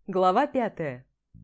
Глава 5.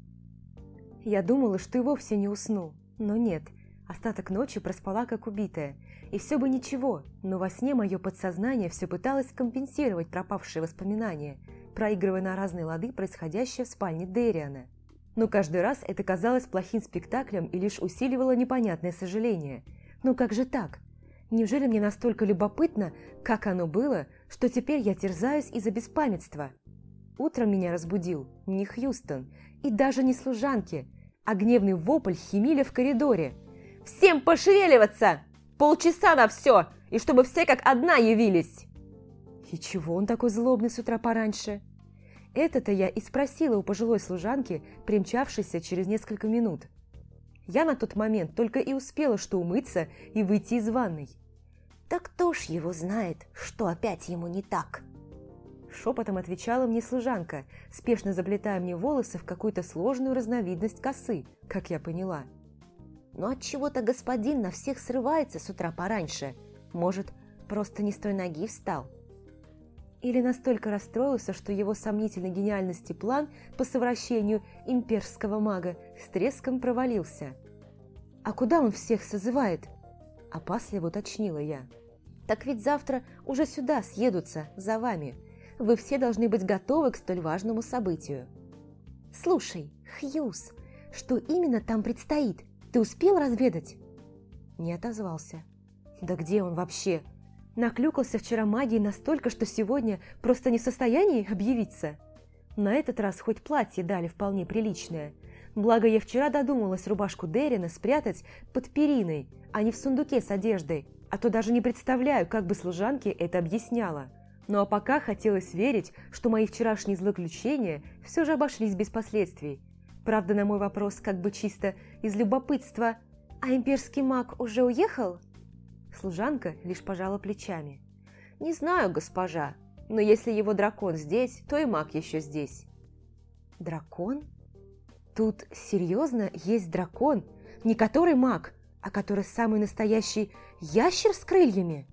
Я думала, что и вовсе не усну, но нет. Остаток ночи проспала как убитая. И все бы ничего, но во сне мое подсознание все пыталось компенсировать пропавшие воспоминания, проигрывая на разные лады происходящее в спальне Дэриана. Но каждый раз это казалось плохим спектаклем и лишь усиливало непонятное сожаление. Ну как же так? Неужели мне настолько любопытно, как оно было, что теперь я терзаюсь из-за беспамятства? Утром меня разбудил не Хьюстон и даже не служанки, а гневный вопль Химиля в коридоре. «Всем пошевеливаться! Полчаса на все! И чтобы все как одна явились!» И чего он такой злобный с утра пораньше? Это-то я и спросила у пожилой служанки, примчавшейся через несколько минут. Я на тот момент только и успела что умыться и выйти из ванной. «Так кто ж его знает, что опять ему не так?» Шепотом отвечала мне служанка, спешно заплетая мне волосы в какую-то сложную разновидность косы, как я поняла. «Но отчего-то господин на всех срывается с утра пораньше. Может, просто не с той ноги встал?» Или настолько расстроился, что его сомнительной гениальности план по совращению имперского мага с треском провалился. «А куда он всех созывает?» – опасливо уточнила я. «Так ведь завтра уже сюда съедутся, за вами. Вы все должны быть готовы к столь важному событию». «Слушай, Хьюз, что именно там предстоит? Ты успел разведать?» Не отозвался. «Да где он вообще? Наклюкался вчера магией настолько, что сегодня просто не в состоянии объявиться. На этот раз хоть платье дали вполне приличное. Благо я вчера додумалась рубашку Дерина спрятать под периной, а не в сундуке с одеждой, а то даже не представляю, как бы служанке это объясняла. Ну а пока хотелось верить, что мои вчерашние злоключения все же обошлись без последствий. Правда, на мой вопрос как бы чисто из любопытства «А имперский маг уже уехал?» Служанка лишь пожала плечами. «Не знаю, госпожа, но если его дракон здесь, то и маг еще здесь». «Дракон? Тут серьезно есть дракон? Не который маг, а который самый настоящий ящер с крыльями?»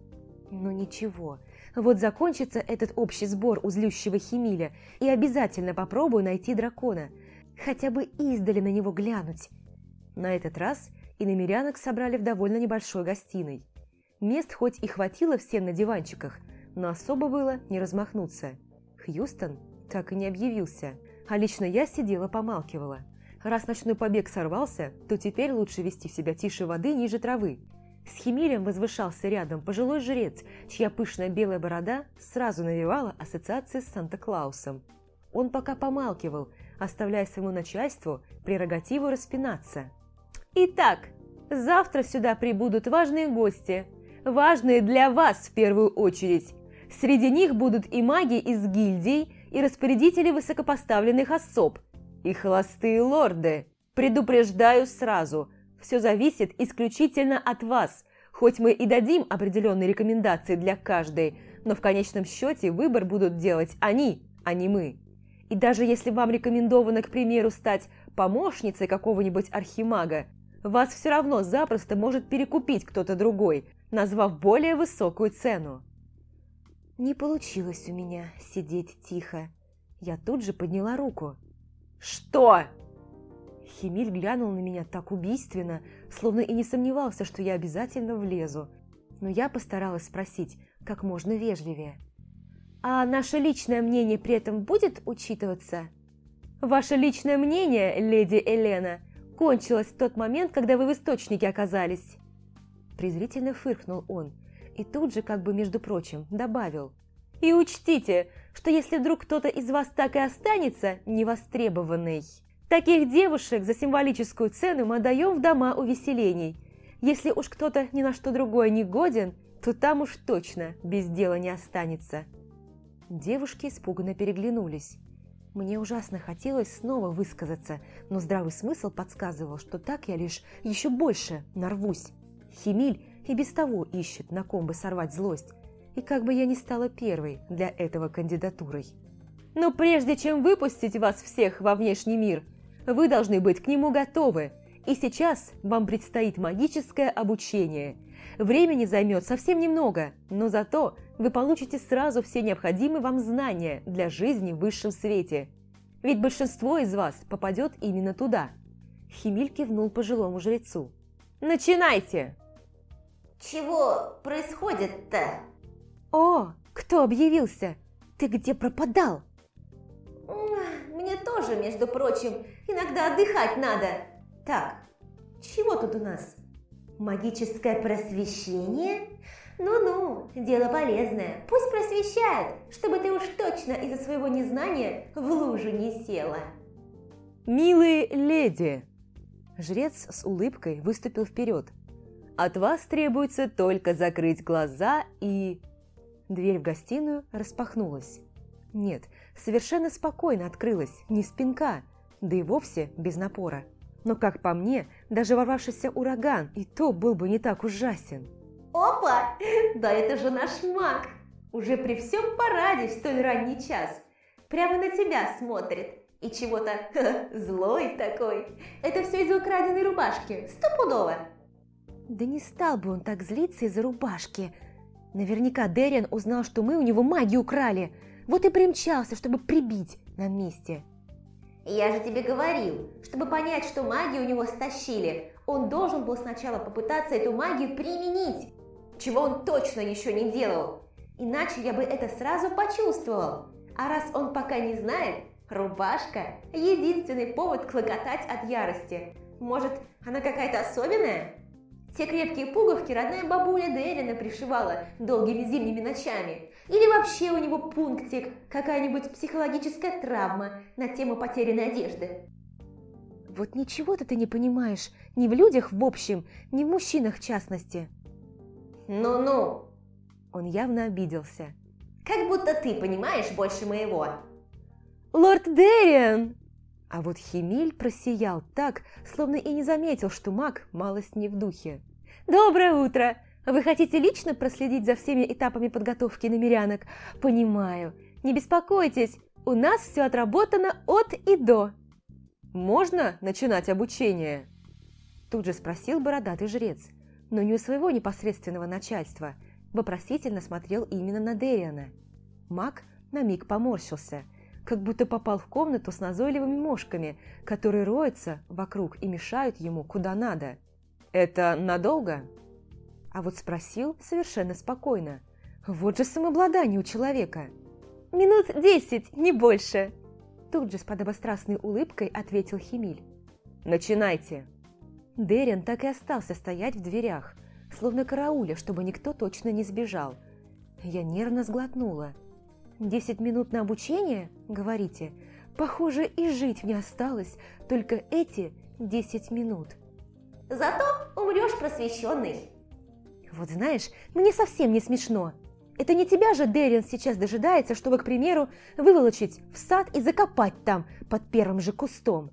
«Ну ничего, вот закончится этот общий сбор у злющего Химиля, и обязательно попробую найти дракона, хотя бы издали на него глянуть». На этот раз иномерянок собрали в довольно небольшой гостиной. Мест хоть и хватило всем на диванчиках, но особо было не размахнуться. Хьюстон так и не объявился, а лично я сидела помалкивала. Раз ночной побег сорвался, то теперь лучше вести себя тише воды ниже травы. С Химилем возвышался рядом пожилой жрец, чья пышная белая борода сразу навевала ассоциации с Санта-Клаусом. Он пока помалкивал, оставляя своему начальству прерогативу распинаться. «Итак, завтра сюда прибудут важные гости, важные для вас в первую очередь. Среди них будут и маги из гильдий, и распорядители высокопоставленных особ, и холостые лорды. Предупреждаю сразу, все зависит исключительно от вас, хоть мы и дадим определенные рекомендации для каждой, но в конечном счете выбор будут делать они, а не мы. И даже если вам рекомендовано, к примеру, стать помощницей какого-нибудь архимага, вас все равно запросто может перекупить кто-то другой, назвав более высокую цену». Не получилось у меня сидеть тихо. Я тут же подняла руку. «Что?» Химиль глянул на меня так убийственно, словно и не сомневался, что я обязательно влезу. Но я постаралась спросить как можно вежливее. «А наше личное мнение при этом будет учитываться?» «Ваше личное мнение, леди Элена, кончилось в тот момент, когда вы в источнике оказались». Презрительно фыркнул он и тут же, как бы между прочим, добавил. «И учтите, что если вдруг кто-то из вас так и останется невостребованный, таких девушек за символическую цену мы отдаем в дома увеселений. Если уж кто-то ни на что другое не годен, то там уж точно без дела не останется». Девушки испуганно переглянулись. Мне ужасно хотелось снова высказаться, но здравый смысл подсказывал, что так я лишь еще больше нарвусь. Химиль и без того ищет, на ком бы сорвать злость, и как бы я ни стала первой для этого кандидатурой. Но прежде чем выпустить вас всех во внешний мир, вы должны быть к нему готовы, и сейчас вам предстоит магическое обучение. Времени займет совсем немного, но зато вы получите сразу все необходимые вам знания для жизни в высшем свете. ведь большинство из вас попадет именно туда. Химиль кивнул пожилому жрецу. Начинайте! Чего происходит-то? О, кто объявился? Ты где пропадал? Мне тоже, между прочим, иногда отдыхать надо. Так, чего тут у нас? Магическое просвещение? Ну-ну, дело полезное. Пусть просвещают, чтобы ты уж точно из-за своего незнания в лужу не села. Милые леди! Жрец с улыбкой выступил вперед. От вас требуется только закрыть глаза и... Дверь в гостиную распахнулась. Нет, совершенно спокойно открылась, не с пинка, да и вовсе без напора. Но, как по мне, даже ворвавшийся ураган и то был бы не так ужасен. Опа! Да это же наш маг! Уже при всем параде в столь ранний час. Прямо на тебя смотрит. И чего-то злой такой. Это все из-за украденной рубашки. Стопудово. Да не стал бы он так злиться из-за рубашки. Наверняка Дэриан узнал, что мы у него магию украли. Вот и примчался, чтобы прибить на месте. Я же тебе говорил, чтобы понять, что магию у него стащили, он должен был сначала попытаться эту магию применить, чего он точно еще не делал. Иначе я бы это сразу почувствовал. А раз он пока не знает, рубашка – единственный повод клокотать от ярости. Может, она какая-то особенная? Те крепкие пуговки родная бабуля Дэриана пришивала долгими зимними ночами. Или вообще у него пунктик, какая-нибудь психологическая травма на тему потерянной одежды. Вот ничего-то ты не понимаешь ни в людях в общем, ни в мужчинах в частности. Ну-ну. Он явно обиделся. Как будто ты понимаешь больше моего. Лорд Дэриан! А вот Химиль просиял так, словно и не заметил, что маг малость не в духе. «Доброе утро! Вы хотите лично проследить за всеми этапами подготовки намерянок? Понимаю. Не беспокойтесь, у нас все отработано от и до». «Можно начинать обучение?» Тут же спросил бородатый жрец, но не у своего непосредственного начальства. Вопросительно смотрел именно на Дэриана. Маг на миг поморщился, как будто попал в комнату с назойливыми мошками, которые роются вокруг и мешают ему куда надо. «Это надолго?» А вот спросил совершенно спокойно. Вот же самообладание у человека. «Минут 10, не больше!» Тут же с подобострастной улыбкой ответил Химиль. «Начинайте!» Дэриан так и остался стоять в дверях, словно карауля, чтобы никто точно не сбежал. Я нервно сглотнула. 10 минут на обучение, говорите? Похоже, и жить мне осталось только эти 10 минут. Зато умрешь просвещенный. Вот знаешь, мне совсем не смешно. Это не тебя же Дэриан сейчас дожидается, чтобы, к примеру, выволочить в сад и закопать там под первым же кустом.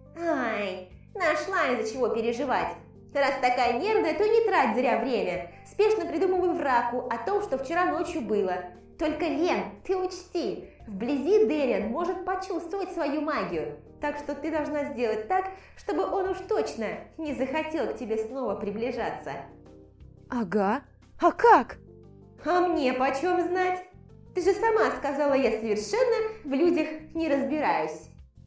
Ай, нашла из-за чего переживать. Раз такая нервная, то не трать зря время. Спешно придумывай враку о том, что вчера ночью было. Только, Лен, ты учти, вблизи Дэриан может почувствовать свою магию. Так что ты должна сделать так, чтобы он уж точно не захотел к тебе снова приближаться. Ага, а как? А мне почем знать? Ты же сама сказала, я совершенно в людях не разбираюсь.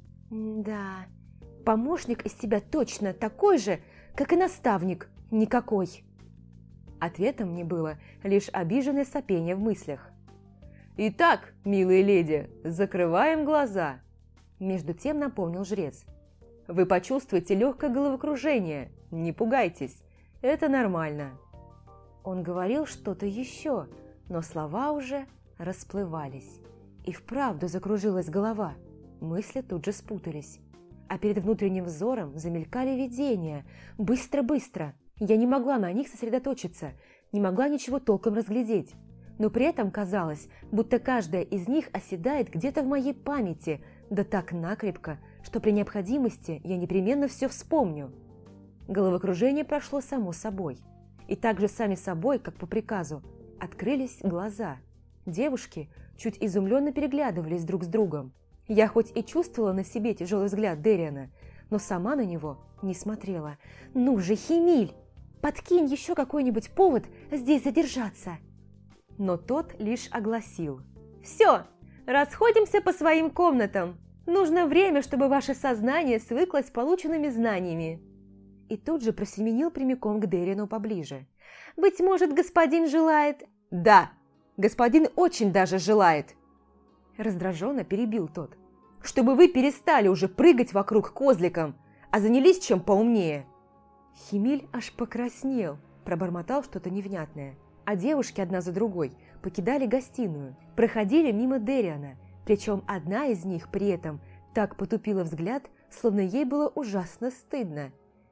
Да, помощник из тебя точно такой же, как и наставник никакой. Ответом мне было лишь обиженное сопение в мыслях. «Итак, милые леди, закрываем глаза!» Между тем напомнил жрец. «Вы почувствуете легкое головокружение, не пугайтесь, это нормально». Он говорил что-то еще, но слова уже расплывались. И вправду закружилась голова, мысли тут же спутались. А перед внутренним взором замелькали видения. Быстро-быстро. Я не могла на них сосредоточиться, не могла ничего толком разглядеть. Но при этом казалось, будто каждая из них оседает где-то в моей памяти, да так накрепко, что при необходимости я непременно все вспомню. Головокружение прошло само собой. И так же сами собой, как по приказу, открылись глаза. Девушки чуть изумленно переглядывались друг с другом. Я хоть и чувствовала на себе тяжелый взгляд Дэриана, но сама на него не смотрела. «Ну же, Химиль, подкинь еще какой-нибудь повод здесь задержаться!» Но тот лишь огласил. «Все, расходимся по своим комнатам. Нужно время, чтобы ваше сознание свыклось с полученными знаниями. И тут же просеменил прямиком к Дерину поближе. Быть может, господин желает... Да, господин очень даже желает. Раздраженно перебил тот. Чтобы вы перестали уже прыгать вокруг козликом, а занялись чем поумнее. Химиль аж покраснел, пробормотал что-то невнятное. А девушки одна за другой покидали гостиную, проходили мимо Дериана, причем одна из них при этом так потупила взгляд, словно ей было ужасно стыдно.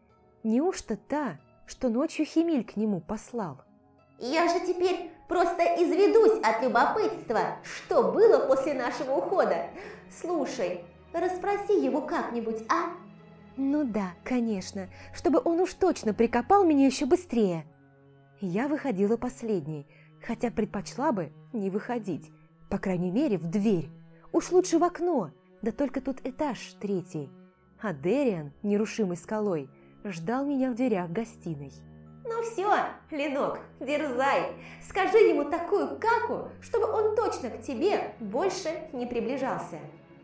Неужто та, что ночью Химиль к нему послал? Я же теперь просто изведусь от любопытства, что было после нашего ухода. Слушай, расспроси его как-нибудь, а? Ну да, конечно, чтобы он уж точно прикопал меня еще быстрее. Я выходила последней, хотя предпочла бы не выходить, по крайней мере в дверь. Уж лучше в окно, да только тут этаж 3. А Дериан, нерушимой скалой, ждал меня в дверях гостиной. Ну все, Ленок, дерзай, скажи ему такую каку, чтобы он точно к тебе больше не приближался.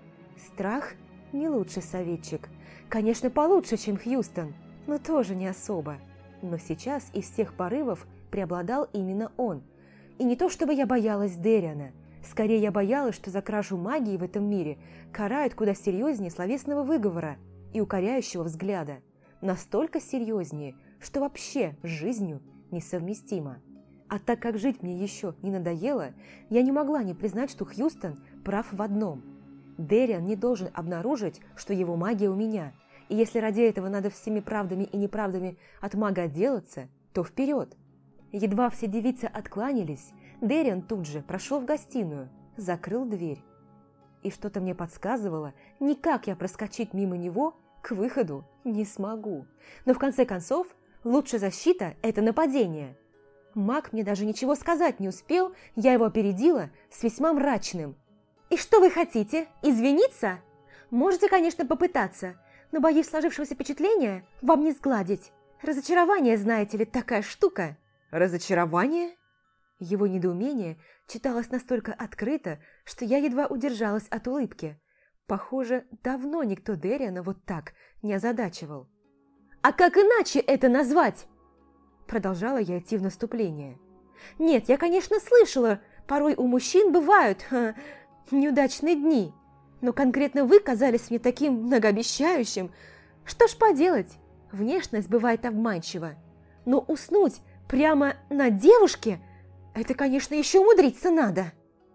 Страх не лучший советчик. Конечно, получше, чем Хьюстон, но тоже не особо. Но сейчас из всех порывов преобладал именно он. И не то, чтобы я боялась Дериана. Скорее, я боялась, что за кражу магии в этом мире карают куда серьезнее словесного выговора и укоряющего взгляда. Настолько серьезнее, что вообще с жизнью несовместимо. А так как жить мне еще не надоело, я не могла не признать, что Хьюстон прав в одном. Дериан не должен обнаружить, что его магия у меня, и если ради этого надо всеми правдами и неправдами от мага отделаться, то вперед. Едва все девицы откланялись, Дериан тут же прошел в гостиную, закрыл дверь. И что-то мне подсказывало, никак я проскочить мимо него к выходу не смогу. Но в конце концов, лучшая защита – это нападение. Маг мне даже ничего сказать не успел, я его опередила с весьма мрачным. «И что вы хотите? Извиниться? Можете, конечно, попытаться, но, боюсь, сложившегося впечатления вам не сгладить. Разочарование, знаете ли, такая штука». «Разочарование?» Его недоумение читалось настолько открыто, что я едва удержалась от улыбки. Похоже, давно никто Дериана вот так не озадачивал. «А как иначе это назвать?» Продолжала я идти в наступление. «Нет, я, конечно, слышала, порой у мужчин бывают неудачные дни, но конкретно вы казались мне таким многообещающим. Что ж поделать, внешность бывает обманчива, но уснуть прямо на девушке – это, конечно, еще умудриться надо».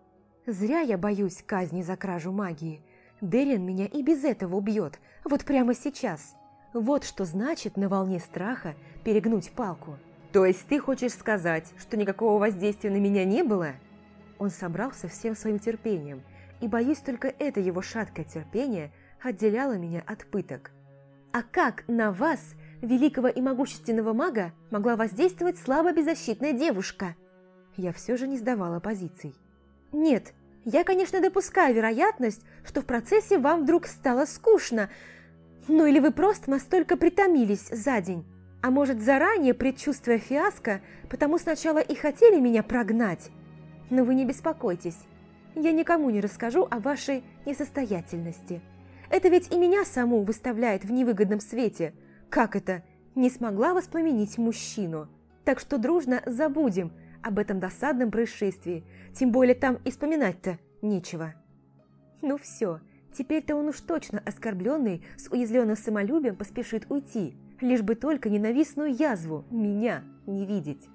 Зря я боюсь казни за кражу магии. Дериан меня и без этого убьет, вот прямо сейчас. Вот что значит на волне страха перегнуть палку. То есть ты хочешь сказать, что никакого воздействия на меня не было? Он собрался всем своим терпением, и, боюсь, только это его шаткое терпение отделяло меня от пыток. А как на вас, великого и могущественного мага, могла воздействовать слабо беззащитная девушка? Я все же не сдавала позиций. Нет, я, конечно, допускаю вероятность, что в процессе вам вдруг стало скучно, ну или вы просто настолько притомились за день. А может, заранее, предчувствуя фиаско, потому сначала и хотели меня прогнать. Но вы не беспокойтесь, я никому не расскажу о вашей несостоятельности. Это ведь и меня саму выставляет в невыгодном свете. Как это? Не смогла воспламенить мужчину. Так что дружно забудем об этом досадном происшествии, тем более там и вспоминать-то нечего. Ну все, теперь-то он уж точно оскорбленный, с уязвленным самолюбием поспешит уйти, лишь бы только ненавистную язву меня не видеть.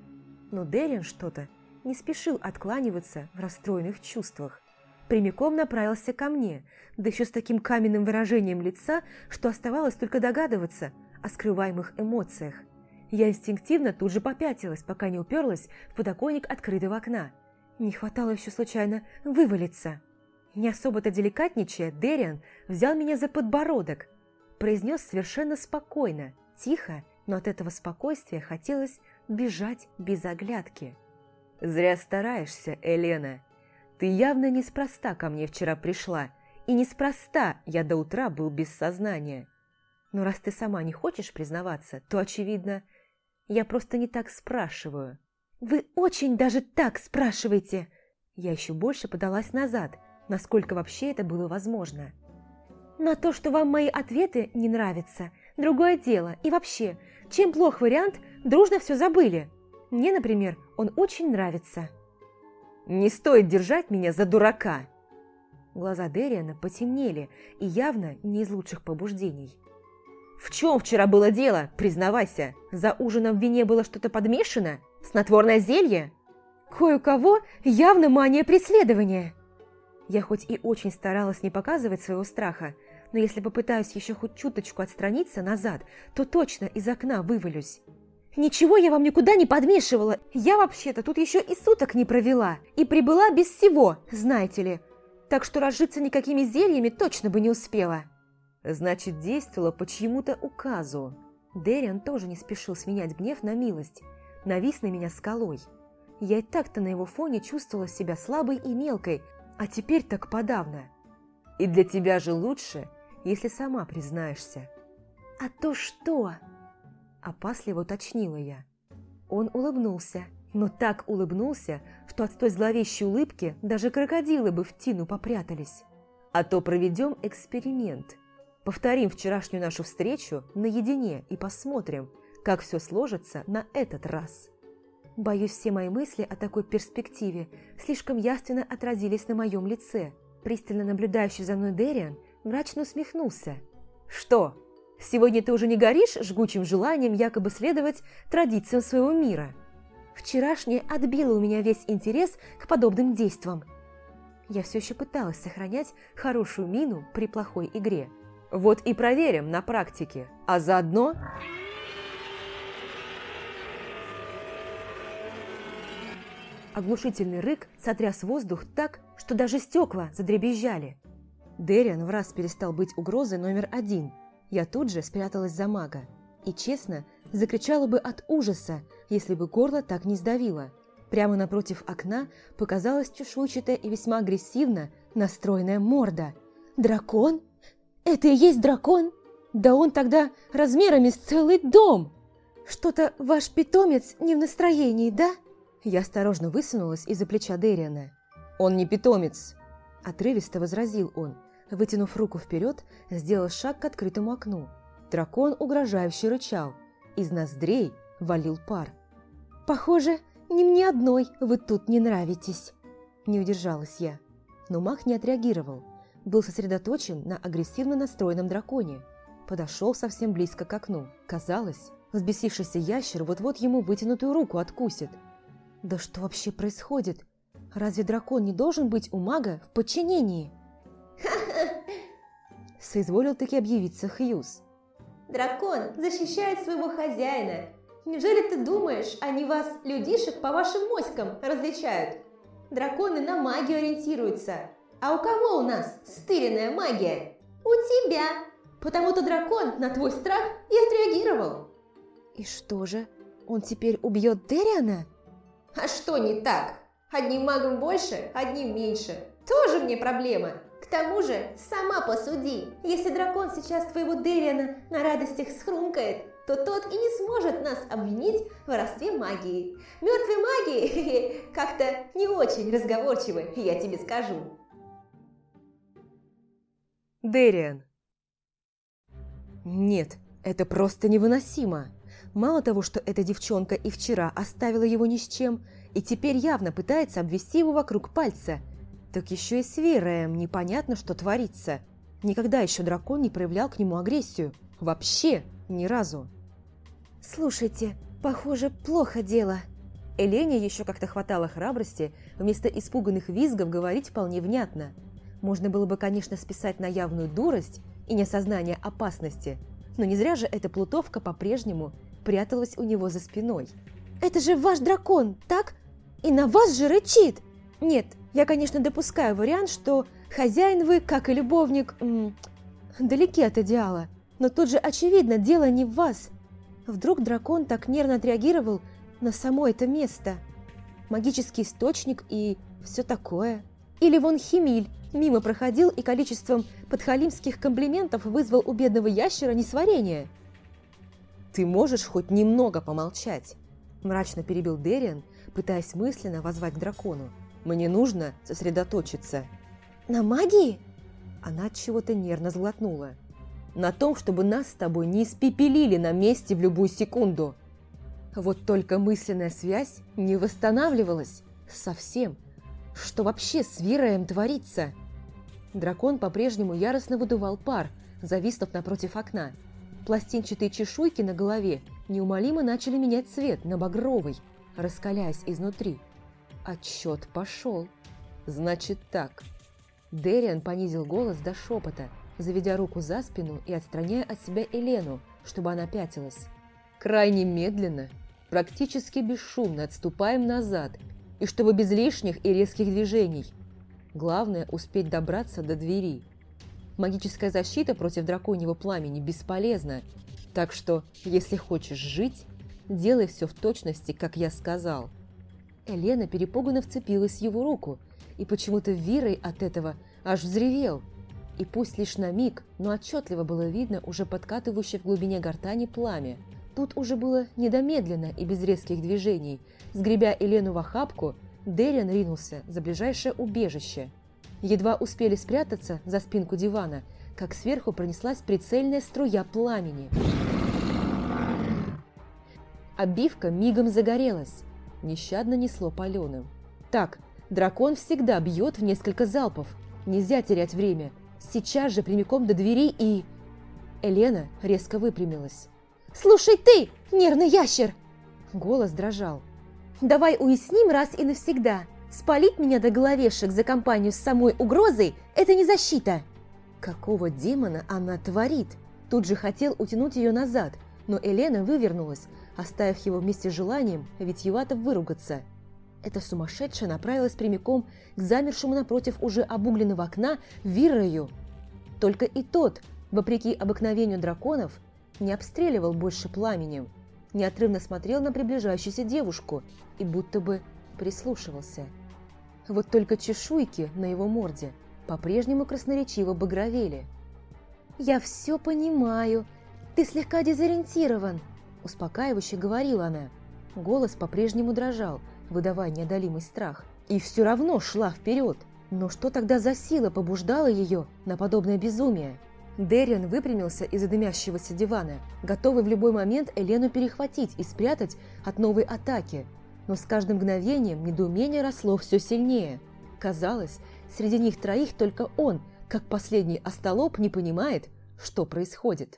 Но Дериан что-то не спешил откланиваться в расстроенных чувствах. Прямиком направился ко мне, да еще с таким каменным выражением лица, что оставалось только догадываться о скрываемых эмоциях. Я инстинктивно тут же попятилась, пока не уперлась в подоконник открытого окна. Не хватало еще случайно вывалиться. Не особо-то деликатничая, Дериан взял меня за подбородок, произнес совершенно спокойно, тихо, но от этого спокойствия хотелось бежать без оглядки. «Зря стараешься, Элена. Ты явно неспроста ко мне вчера пришла, и неспроста я до утра был без сознания. Но раз ты сама не хочешь признаваться, то, очевидно, я просто не так спрашиваю». «Вы очень даже так спрашиваете!» Я еще больше подалась назад, насколько вообще это было возможно. На то, что вам мои ответы не нравятся, другое дело. И вообще, чем плох вариант, дружно все забыли. Мне, например, он очень нравится. Не стоит держать меня за дурака. Глаза Дэриана потемнели и явно не из лучших побуждений. В чем вчера было дело, признавайся? За ужином в вине было что-то подмешано? Снотворное зелье? Кое-у-кого явно мания преследования. Я хоть и очень старалась не показывать своего страха, но если попытаюсь еще хоть чуточку отстраниться назад, то точно из окна вывалюсь. Ничего я вам никуда не подмешивала. Я вообще-то тут еще и суток не провела. И прибыла без всего, знаете ли. Так что разжиться никакими зельями точно бы не успела. Значит, действовала по чьему-то указу. Дэриан тоже не спешил сменять гнев на милость. Навис на меня скалой. Я и так-то на его фоне чувствовала себя слабой и мелкой, а теперь так подавно. И для тебя же лучше, если сама признаешься. А то что? Опасливо уточнила я. Он улыбнулся, но так улыбнулся, что от той зловещей улыбки даже крокодилы бы в тину попрятались. А то проведем эксперимент. Повторим вчерашнюю нашу встречу наедине и посмотрим, как все сложится на этот раз. Боюсь, все мои мысли о такой перспективе слишком явственно отразились на моем лице. Пристально наблюдающий за мной Дэриан мрачно усмехнулся. Что, сегодня ты уже не горишь жгучим желанием якобы следовать традициям своего мира? Вчерашнее отбило у меня весь интерес к подобным действиям. Я все еще пыталась сохранять хорошую мину при плохой игре. Вот и проверим на практике, а заодно... Оглушительный рык сотряс воздух так, что даже стекла задребезжали. Дэриан враз перестал быть угрозой номер один. Я тут же спряталась за мага. И, честно, закричала бы от ужаса, если бы горло так не сдавило. Прямо напротив окна показалась чешуйчатая и весьма агрессивно настроенная морда. «Дракон? Это и есть дракон? Да он тогда размерами с целый дом! Что-то ваш питомец не в настроении, да?» Я осторожно высунулась из-за плеча Дэриана. «Он не питомец!» Отрывисто возразил он. Вытянув руку вперед, сделал шаг к открытому окну. Дракон угрожающе рычал. Из ноздрей валил пар. «Похоже, ни мне одной вы тут не нравитесь!» Не удержалась я. Но маг не отреагировал. Был сосредоточен на агрессивно настроенном драконе. Подошел совсем близко к окну. Казалось, взбесившийся ящер вот-вот ему вытянутую руку откусит. Да что вообще происходит? Разве дракон не должен быть у мага в подчинении? Соизволил таки объявиться Хьюз. Дракон защищает своего хозяина. Неужели ты думаешь, они вас, людишек, по вашим моськам различают? Драконы на магию ориентируются. А у кого у нас стыренная магия? У тебя. Потому-то дракон на твой страх и отреагировал. И что же, он теперь убьет Дэриана? А что не так? Одним магом больше, одним меньше. Тоже мне проблема. К тому же, сама посуди. Если дракон сейчас твоего Дэриана на радостях схрумкает, то тот и не сможет нас обвинить в воровстве магии. Мертвые маги как-то не очень разговорчивы, я тебе скажу. Дэриан. Нет, это просто невыносимо. Мало того, что эта девчонка и вчера оставила его ни с чем, и теперь явно пытается обвести его вокруг пальца, так еще и с Вейраем непонятно, что творится. Никогда еще дракон не проявлял к нему агрессию. Вообще ни разу. «Слушайте, похоже, плохо дело». Элене еще как-то хватало храбрости вместо испуганных визгов говорить вполне внятно. Можно было бы, конечно, списать на явную дурость и неосознание опасности, но не зря же эта плутовка по-прежнему пряталась у него за спиной. «Это же ваш дракон, так? И на вас же рычит! Нет, я, конечно, допускаю вариант, что хозяин вы, как и любовник, далеки от идеала, но тут же очевидно, дело не в вас. Вдруг дракон так нервно отреагировал на само это место? Магический источник и все такое. Или вон Химиль мимо проходил и количеством подхалимских комплиментов вызвал у бедного ящера несварение». «Ты можешь хоть немного помолчать?» Мрачно перебил Дэриан, пытаясь мысленно воззвать к дракону. «Мне нужно сосредоточиться». «На магии?» Она от чего-то нервно сглотнула. «На том, чтобы нас с тобой не испепелили на месте в любую секунду». Вот только мысленная связь не восстанавливалась совсем. Что вообще с Вираем творится? Дракон по-прежнему яростно выдувал пар, зависнув напротив окна. Пластинчатые чешуйки на голове неумолимо начали менять цвет на багровый, раскаляясь изнутри. Отчет пошел. Значит так. Дэриан понизил голос до шепота, заведя руку за спину и отстраняя от себя Елену, чтобы она пятилась. Крайне медленно, практически бесшумно отступаем назад, и чтобы без лишних и резких движений. Главное – успеть добраться до двери. Магическая защита против драконьего пламени бесполезна, так что, если хочешь жить, делай все в точности, как я сказал. Елена перепуганно вцепилась в его руку, и почему-то Вирой от этого аж взревел. И пусть лишь на миг, но отчетливо было видно уже подкатывающее в глубине гортани пламя. Тут уже было недомедленно и без резких движений. Сгребя Елену в охапку, Дэриан ринулся за ближайшее убежище. Едва успели спрятаться за спинку дивана, как сверху пронеслась прицельная струя пламени. Обивка мигом загорелась. Нещадно несло паленым. Так, дракон всегда бьет в несколько залпов. Нельзя терять время. Сейчас же прямиком до двери и... Елена резко выпрямилась. «Слушай ты, нервный ящер!» Голос дрожал. «Давай уясним раз и навсегда. Спалить меня до головешек за компанию с самой угрозой – это не защита!» Какого демона она творит? Тут же хотел утянуть ее назад, но Елена вывернулась, оставив его вместе с желанием витьевато выругаться. Эта сумасшедшая направилась прямиком к замершему напротив уже обугленного окна Вираю. Только и тот, вопреки обыкновению драконов, не обстреливал больше пламенем, неотрывно смотрел на приближающуюся девушку и будто бы прислушивался. Вот только чешуйки на его морде по-прежнему красноречиво багровели. «Я все понимаю. Ты слегка дезориентирован», – успокаивающе говорила она. Голос по-прежнему дрожал, выдавая неодолимый страх. И все равно шла вперед. Но что тогда за сила побуждала ее на подобное безумие? Дэриан выпрямился из-за дымящегося дивана, готовый в любой момент Елену перехватить и спрятать от новой атаки. Но с каждым мгновением недоумение росло все сильнее. Казалось, среди них троих только он, как последний остолоп, не понимает, что происходит.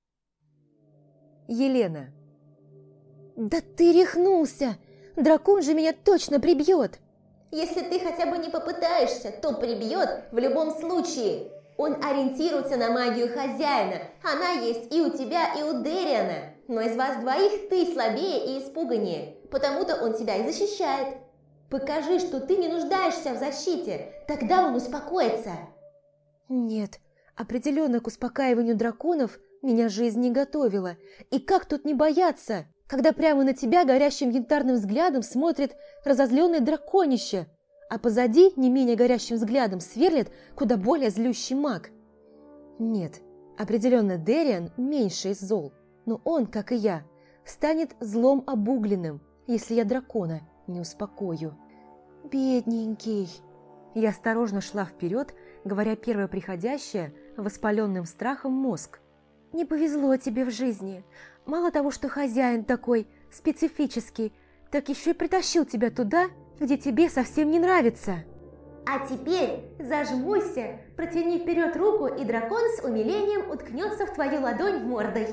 Елена. «Да ты рехнулся! Дракон же меня точно прибьет!» Если ты хотя бы не попытаешься, то прибьет в любом случае. Он ориентируется на магию хозяина. Она есть и у тебя, и у Дэриана. Но из вас двоих ты слабее и испуганнее. Потому-то он тебя и защищает. Покажи, что ты не нуждаешься в защите. Тогда он успокоится. Нет, определенно к успокаиванию драконов меня жизнь не готовила. И как тут не бояться, когда прямо на тебя горящим янтарным взглядом смотрит разозленное драконище, а позади не менее горящим взглядом сверлит куда более злющий маг? Нет, определенно Дэриан меньше из зол, но он, как и я, станет злом обугленным, если я дракона не успокою. Бедненький. Я осторожно шла вперед, говоря первое приходящее воспаленным страхом мозг. Не повезло тебе в жизни. Мало того, что хозяин такой специфический, так еще и притащил тебя туда, где тебе совсем не нравится. А теперь зажмурься, протяни вперед руку, и дракон с умилением уткнется в твою ладонь мордой.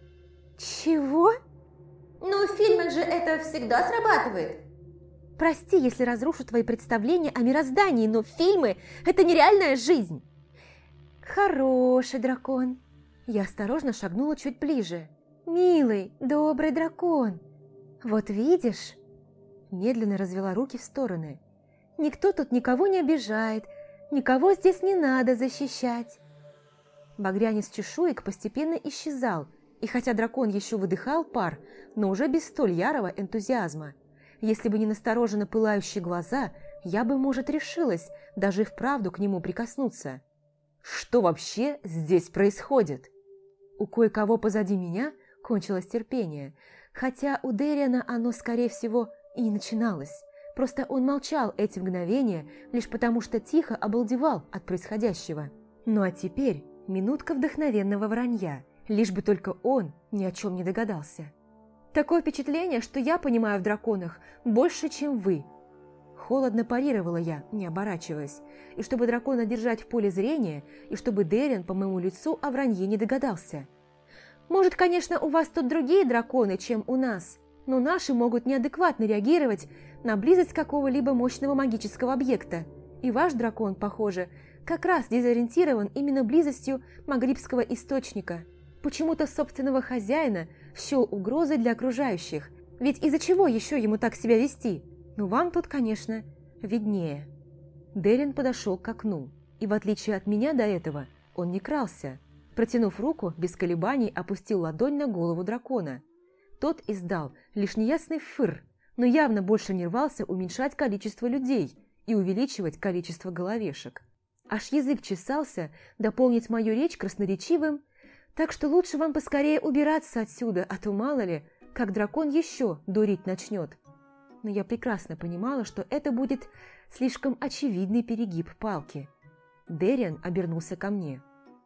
Чего? Ну, в фильмах же это всегда срабатывает. Прости, если разрушу твои представления о мироздании, но фильмы – это нереальная жизнь. Хороший дракон. Я осторожно шагнула чуть ближе. Милый, добрый дракон. Вот видишь? Медленно развела руки в стороны. Никто тут никого не обижает, никого здесь не надо защищать. Багрянец чешуек постепенно исчезал, и хотя дракон еще выдыхал пар, но уже без столь ярого энтузиазма. Если бы не настороженно пылающие глаза, я бы, может, решилась даже и вправду к нему прикоснуться. Что вообще здесь происходит? У кое-кого позади меня кончилось терпение, хотя у Дэриана оно, скорее всего, и не начиналось. Просто он молчал эти мгновения лишь потому, что тихо обалдевал от происходящего. Ну а теперь минутка вдохновенного вранья, лишь бы только он ни о чем не догадался. Такое впечатление, что я понимаю в драконах больше, чем вы. Холодно парировала я, не оборачиваясь, и чтобы дракона держать в поле зрения, и чтобы Дерин по моему лицу о вранье не догадался. Может, конечно, у вас тут другие драконы, чем у нас, но наши могут неадекватно реагировать на близость какого-либо мощного магического объекта, и ваш дракон, похоже, как раз дезориентирован именно близостью магрибского источника. Почему-то собственного хозяина счел угрозой для окружающих, ведь из-за чего еще ему так себя вести? Ну, вам тут, конечно, виднее. Дерин подошел к окну, и в отличие от меня до этого, он не крался. Протянув руку, без колебаний опустил ладонь на голову дракона. Тот издал лишь неясный фыр, но явно больше не рвался уменьшать количество людей и увеличивать количество головешек. Аж язык чесался дополнить мою речь красноречивым, так что лучше вам поскорее убираться отсюда, а то мало ли, как дракон еще дурить начнет. Но я прекрасно понимала, что это будет слишком очевидный перегиб палки. Дерин обернулся ко мне.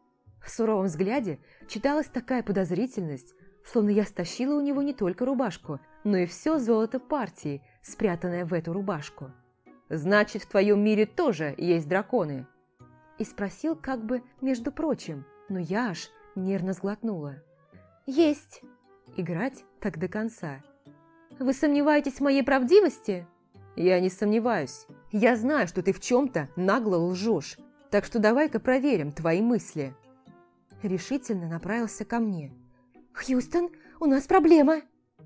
В суровом взгляде читалась такая подозрительность, словно я стащила у него не только рубашку, но и все золото партии, спрятанное в эту рубашку. «Значит, в твоем мире тоже есть драконы?» И спросил как бы между прочим, но я аж нервно сглотнула. «Есть!» Играть так до конца. «Вы сомневаетесь в моей правдивости?» «Я не сомневаюсь. Я знаю, что ты в чем-то нагло лжешь, так что давай-ка проверим твои мысли». Решительно направился ко мне. «Хьюстон, у нас проблема!»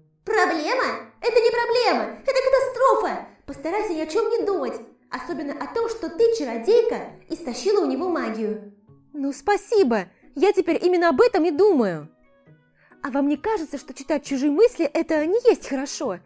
Проблема? Это не проблема, это катастрофа! Постарайся ни о чем не думать, особенно о том, что ты чародейка и стащила у него магию. «Ну, спасибо! Я теперь именно об этом и думаю!» «А вам не кажется, что читать чужие мысли – это не есть хорошо?»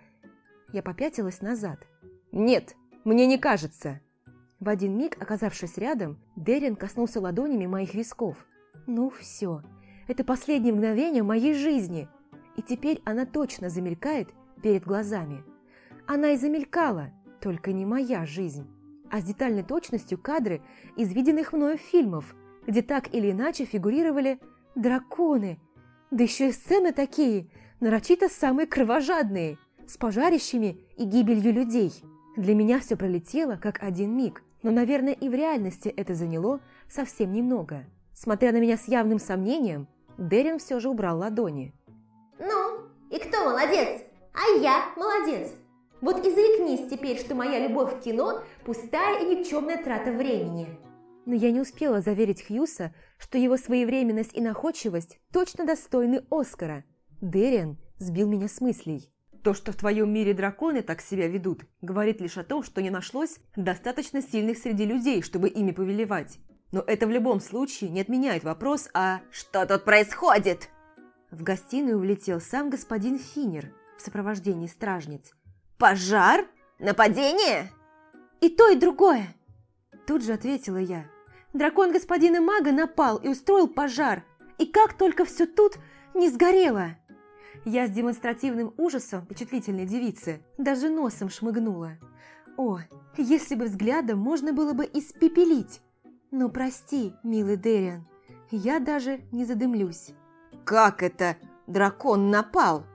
Я попятилась назад. «Нет, мне не кажется!» В один миг, оказавшись рядом, Дерин коснулся ладонями моих висков. «Ну все, это последнее мгновение моей жизни, и теперь она точно замелькает перед глазами. Она и замелькала, только не моя жизнь, а с детальной точностью кадры из виденных мною фильмов, где так или иначе фигурировали драконы, да еще и сцены такие, нарочито самые кровожадные, с пожарищами и гибелью людей. Для меня все пролетело как один миг, но, наверное, и в реальности это заняло совсем немного. Смотря на меня с явным сомнением, Дерин все же убрал ладони. Ну, и кто молодец? А я молодец. Вот и заикнись теперь, что моя любовь к кино – пустая и никчемная трата времени. Но я не успела заверить Хьюса, что его своевременность и находчивость точно достойны Оскара. Дерин сбил меня с мыслей. То, что в твоем мире драконы так себя ведут, говорит лишь о том, что не нашлось достаточно сильных среди людей, чтобы ими повелевать. Но это в любом случае не отменяет вопрос о «Что тут происходит?». В гостиную влетел сам господин Финнер в сопровождении стражниц. «Пожар? Нападение?» «И то, и другое!» Тут же ответила я. «Дракон господина мага напал и устроил пожар, и как только все тут не сгорело!» Я с демонстративным ужасом впечатлительной девицы даже носом шмыгнула. О, если бы взглядом можно было бы испепелить! Но прости, милый Дерин, я даже не задымлюсь. «Как это дракон напал?»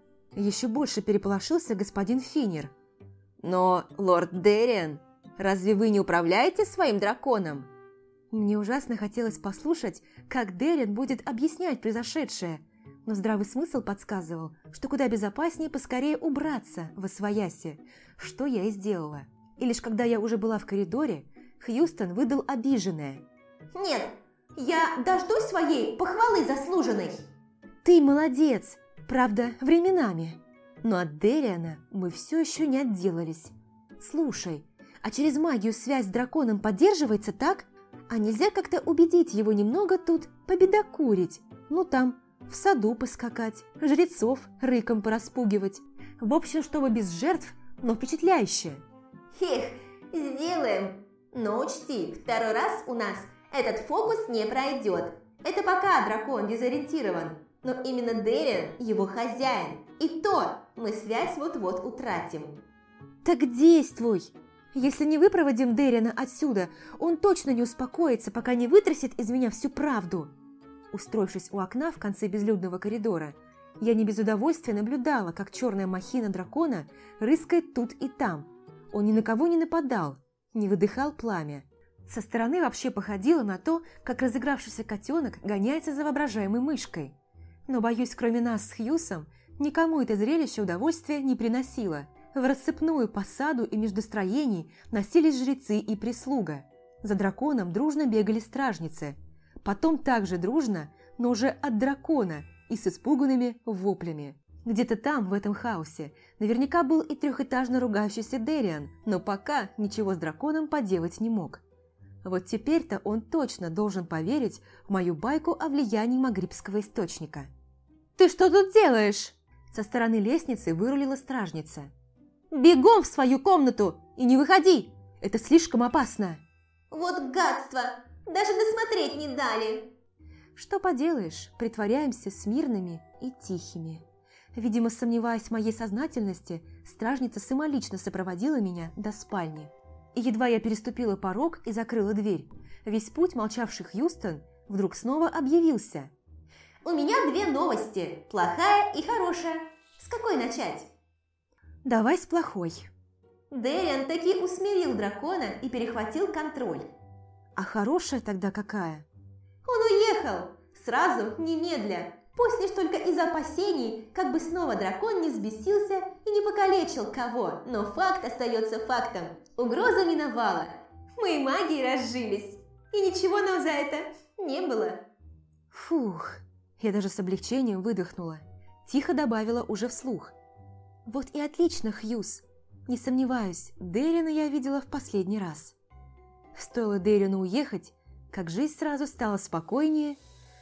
Еще больше переполошился господин Финнер. «Но, лорд Дерин, разве вы не управляете своим драконом?» Мне ужасно хотелось послушать, как Дерин будет объяснять произошедшее, но здравый смысл подсказывал, что куда безопаснее поскорее убраться восвояси, что я и сделала. И лишь когда я уже была в коридоре, Хьюстон выдал обиженное. «Нет, я дождусь своей похвалы заслуженной». «Ты молодец, правда, временами. Но от Дериана мы все еще не отделались. Слушай, а через магию связь с драконом поддерживается, так? А нельзя как-то убедить его немного тут победокурить? Ну там, в саду поскакать, жрецов рыком пораспугивать. В общем, чтобы без жертв, но впечатляюще». «Эх, сделаем. Но учти, второй раз у нас этот фокус не пройдет. Это пока дракон дезориентирован, но именно Дерин его хозяин. И то мы связь вот-вот утратим». «Так действуй! Если не выпроводим Дэриана отсюда, он точно не успокоится, пока не вытрясет из меня всю правду. Устроившись у окна в конце безлюдного коридора, я не без удовольствия наблюдала, как черная махина дракона рыскает тут и там. Он ни на кого не нападал, не выдыхал пламя. Со стороны вообще походило на то, как разыгравшийся котенок гоняется за воображаемой мышкой. Но, боюсь, кроме нас с Хьюсом, никому это зрелище удовольствия не приносило. В рассыпную по саду и между строений носились жрецы и прислуга. За драконом дружно бегали стражницы. Потом также дружно, но уже от дракона и с испуганными воплями. Где-то там, в этом хаосе, наверняка был и трехэтажно ругающийся Дэриан, но пока ничего с драконом поделать не мог. Вот теперь-то он точно должен поверить в мою байку о влиянии магрибского источника. «Ты что тут делаешь?» Со стороны лестницы вырулила стражница. «Бегом в свою комнату и не выходи! Это слишком опасно!» Вот гадство! Даже досмотреть не дали! Что поделаешь, притворяемся смирными и тихими. Видимо, сомневаясь в моей сознательности, стражница самолично сопроводила меня до спальни. И едва я переступила порог и закрыла дверь, весь путь молчавший Хьюстон вдруг снова объявился. У меня две новости, плохая и хорошая. С какой начать? Давай с плохой. Дэриан таки усмирил дракона и перехватил контроль. А хорошая тогда какая? Он уехал, сразу, немедля. Пусть лишь только из опасений, как бы снова дракон не взбесился и не покалечил кого, но факт остается фактом. Угроза миновала. Мы и магии разжились. И ничего нам за это не было. Фух, я даже с облегчением выдохнула. Тихо добавила уже вслух. Вот и отлично, Хьюз. Не сомневаюсь, Дэриана я видела в последний раз. Стоило Дэриану уехать, как жизнь сразу стала спокойнее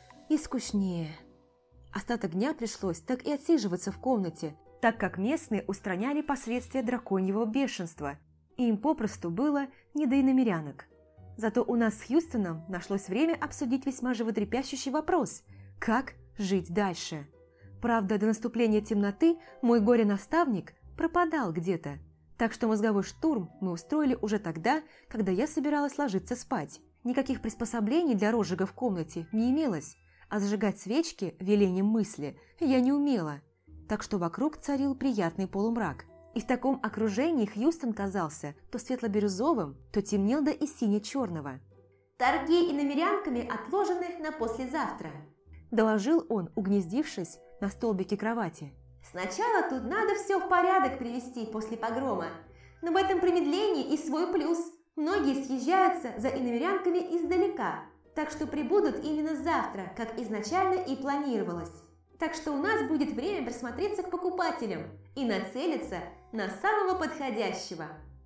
и скучнее. Остаток дня пришлось так и отсиживаться в комнате, так как местные устраняли последствия драконьего бешенства, и им попросту было не до иномерянок. Зато у нас с Хьюстоном нашлось время обсудить весьма животрепещущий вопрос – как жить дальше. Правда, до наступления темноты мой горе-наставник пропадал где-то, так что мозговой штурм мы устроили уже тогда, когда я собиралась ложиться спать. Никаких приспособлений для розжига в комнате не имелось, а зажигать свечки велением мысли я не умела, так что вокруг царил приятный полумрак. И в таком окружении Хьюстон казался то светло-бирюзовым, то темнел до и сине-черного. Торги иномерянками отложены на послезавтра, доложил он, угнездившись на столбике кровати. Сначала тут надо все в порядок привести после погрома, но в этом промедлении и свой плюс. Многие съезжаются за иномерянками издалека, так что прибудут именно завтра, как изначально и планировалось. Так что у нас будет время присмотреться к покупателям и нацелиться на самого подходящего.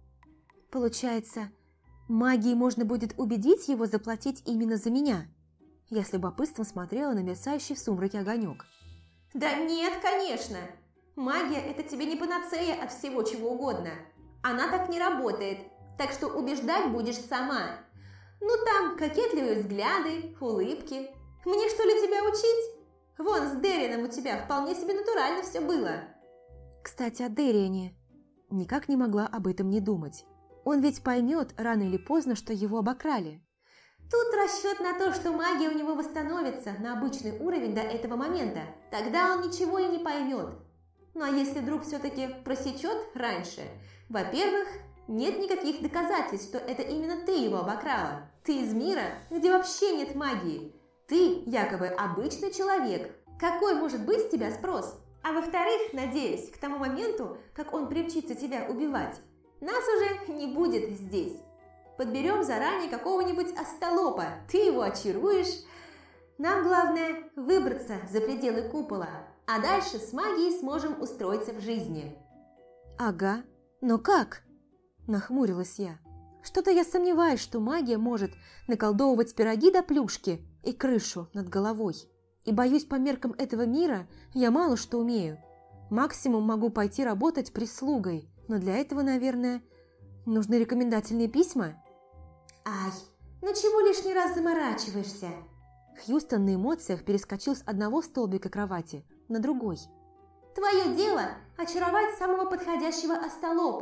Получается, магией можно будет убедить его заплатить именно за меня? Я с любопытством смотрела на мерцающий в сумраке огонек. Да нет, конечно. Магия – это тебе не панацея от всего чего угодно. Она так не работает, так что убеждать будешь сама. Ну там кокетливые взгляды, улыбки. Мне что ли тебя учить? Вон с Дэрианом у тебя вполне себе натурально все было. Кстати, о Дэриане. Никак не могла об этом не думать. Он ведь поймет рано или поздно, что его обокрали. Тут расчет на то, что магия у него восстановится на обычный уровень до этого момента. Тогда он ничего и не поймет. Ну а если вдруг все-таки просечет раньше? Во-первых, нет никаких доказательств, что это именно ты его обокрала. Ты из мира, где вообще нет магии. Ты якобы обычный человек. Какой может быть с тебя спрос? А во-вторых, надеюсь, к тому моменту, как он примчится тебя убивать, нас уже не будет здесь. Подберем заранее какого-нибудь остолопа, ты его очаруешь. Нам главное выбраться за пределы купола, а дальше с магией сможем устроиться в жизни. Ага, но как? Нахмурилась я. Что-то я сомневаюсь, что магия может наколдовывать пироги до плюшки и крышу над головой. И боюсь, по меркам этого мира я мало что умею. Максимум могу пойти работать прислугой, но для этого, наверное, нужны рекомендательные письма. Ай, ну чего лишний раз заморачиваешься? Хьюстон на эмоциях перескочил с одного столбика кровати на другой. Твое дело – очаровать самого подходящего остолопа.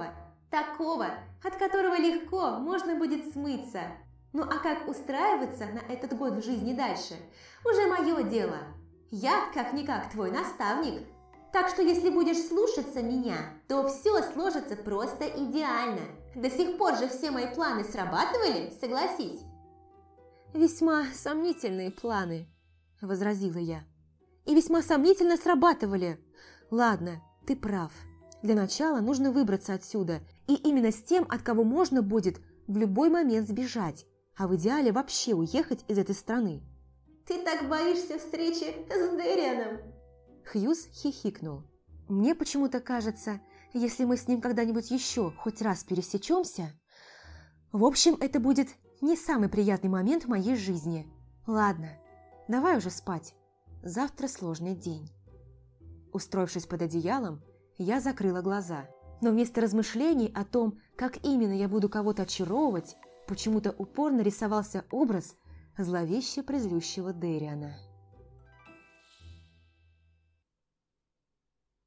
Такого, от которого легко можно будет смыться. Ну а как устраиваться на этот год в жизни дальше, уже мое дело. Я, как-никак, твой наставник. Так что если будешь слушаться меня, то все сложится просто идеально. До сих пор же все мои планы срабатывали, согласись. «Весьма сомнительные планы», – возразила я. «И весьма сомнительно срабатывали. Ладно, ты прав. Для начала нужно выбраться отсюда, и именно с тем, от кого можно будет в любой момент сбежать, а в идеале вообще уехать из этой страны». Ты так боишься встречи с Дэрианом? Хьюз хихикнул. «Мне почему-то кажется, если мы с ним когда-нибудь еще хоть раз пересечемся... В общем, это будет не самый приятный момент в моей жизни. Ладно, давай уже спать. Завтра сложный день». Устроившись под одеялом, я закрыла глаза. Но вместо размышлений о том, как именно я буду кого-то очаровывать, почему-то упорно рисовался образ зловеще призлющего Дэриана.